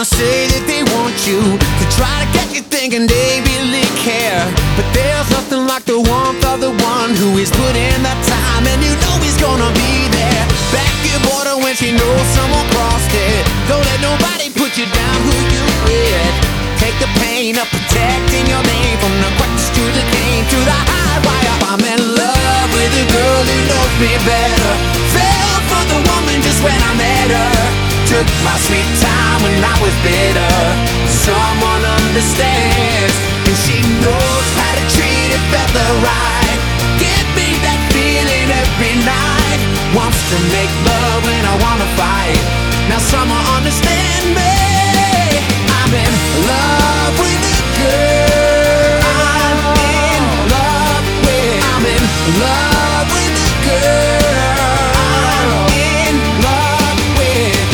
gonna say that they want you, to try to get you thinking they really care. But there's nothing like the warmth of the one who is put in the time, and you know he's gonna be there. Back your border when she knows someone crossed it. Don't let nobody put you down who you with. Take the pain of protecting your name, from the crutch to the cane to the high wire. I'm in love with a girl who knows me better. Fell for the woman just when I met her. Took my sweet time when I was bitter. Someone understands, and she knows how to treat a feather right. Give me that feeling every night. Wants to make love when I wanna fight. Now someone understand me. I'm in love with a girl. I'm in love with. I'm in love with a girl. I'm in love with.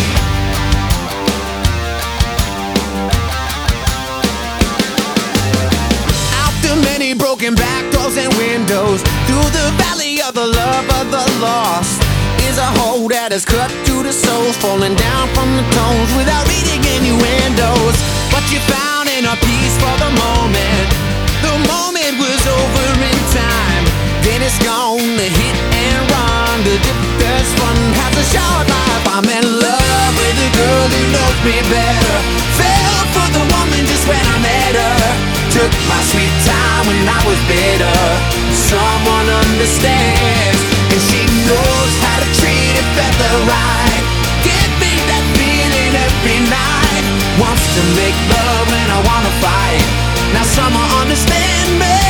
Out the many broken back doors and windows, through the valley of the love of the lost, is a hole that is cut to the soles, falling down from the tones without reading innuendos. But you found inner peace for the moment. The moment was over in time. Then it's gone, the hit and run. The drifter's fun has a short life. I'm in love with a girl who knows me better. Fell for the woman just when I met her. Took my sweet time when I was bitter. Someone understands, and she knows how to treat a feather right. Give me that feeling every night. Wants to make love when I wanna fight. Now someone understand me.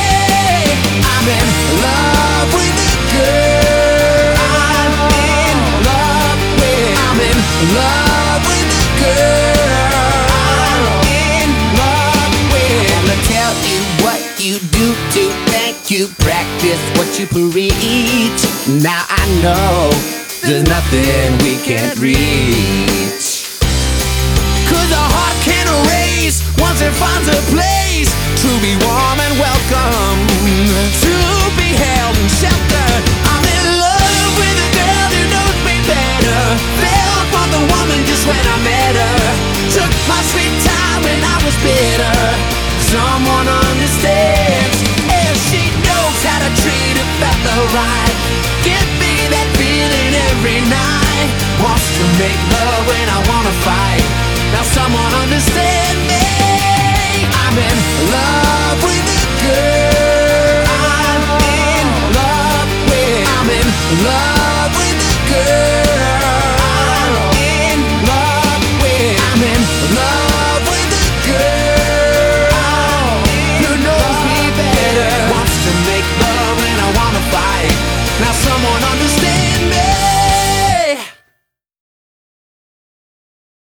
I'm in love with a girl. I'm in love with. I'm in love with a girl. I'm in love with. I'm gonna tell you what you do to thank you. Practice what you preach. Now I know there's nothing we can't reach. 'Cause a heart can erase once it finds a place to be warm and welcome, to be held and sheltered. I'm in love with a girl who knows me better. Fell for the woman just when I met her. Took my sweet time when I was bitter. Someone understands, and she knows how to treat a feather right. Give me that feeling every night. Wants to make love when I wanna fight. Now someone understand me. I'm in love with a girl. I'm in love with. I'm in love with a girl. I'm in love with. I'm in love with a girl who knows me better. Wants to make love when I wanna fight. Now someone understand.